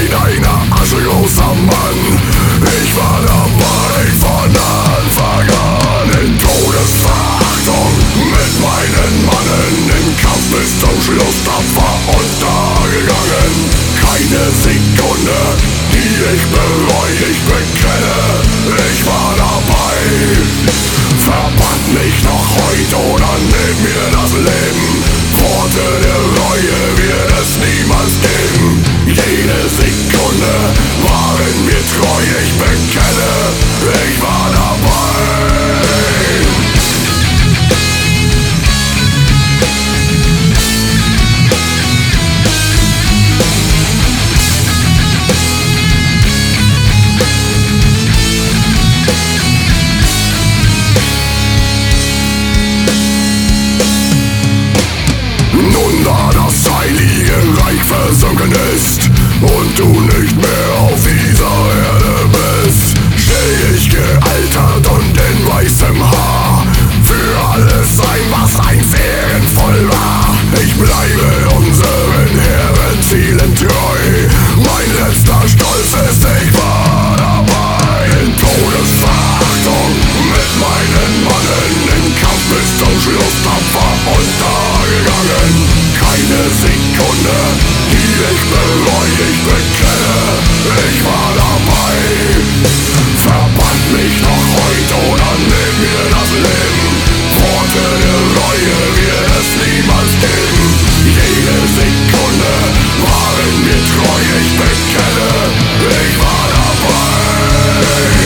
kleiner, aschgroßer Mann. Ich war dabei von Anfang an in Todesverachtung mit meinen Mannen im Kampf bis zum Schluss tapfer untergegangen. Keine Sekunde, die ich bereue, ich bekenne, ich war dabei. Verbannt mich noch heute oder nehmt mir das Leben. Worte der Reue wird es niemals geben. Jede Sekunde war in mir treu, ich bekenne, ich war dabei. Nun da das heilige Reich versunken ist und du nicht mehr auf dieser Erde bist, steh ich gealtert und in weißem Haar für alles ein, was einst ehrenvoll war. Ich bleibe unseren Herrenzielen treu. Mein letzter Stolz ist, ich war dabei in Todesverachtung mit meinen Mannen im Kampf bis zum Schluss tapfer untergegangen. Keine Sekunde, die ich bereue, ich bekenne, ich war dabei. Verbannt mich noch heute oder nehmt mir das Leben. Worte der Reue wird es niemals geben. Jede Sekunde war in mir treu, ich bekenne, ich war dabei.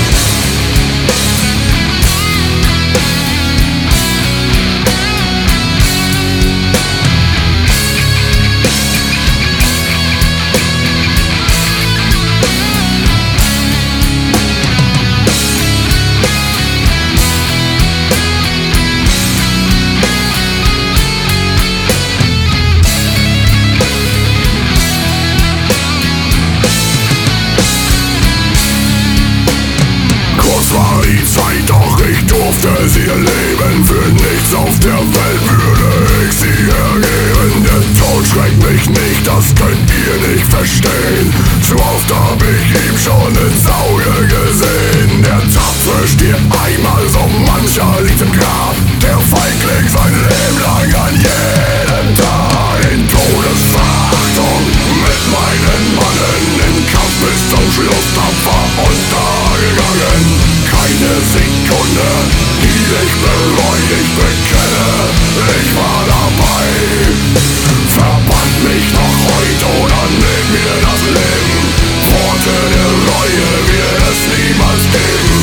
War die Zeit, doch ich durfte sie erleben. Für nichts auf der Welt würde ich sie ergeben. Der Tod schreckt mich nicht, das könnt ihr nicht verstehen. Zu oft hab ich ihm schon ins Auge gesehen. Der Tapfere stirbt einmal, so mancher liegt im Grab. Der Feigling sein Leben lang an jedem Tag in Todesverachtung mit meinen Mannen im Kampf bis zum Schluss tapfer untergegangen. Keine Sekunde, die ich bereue, ich bekenne, ich war dabei. Verbannt mich noch heute oder nehmt mir das Leben. Worte der Reue wird es niemals geben.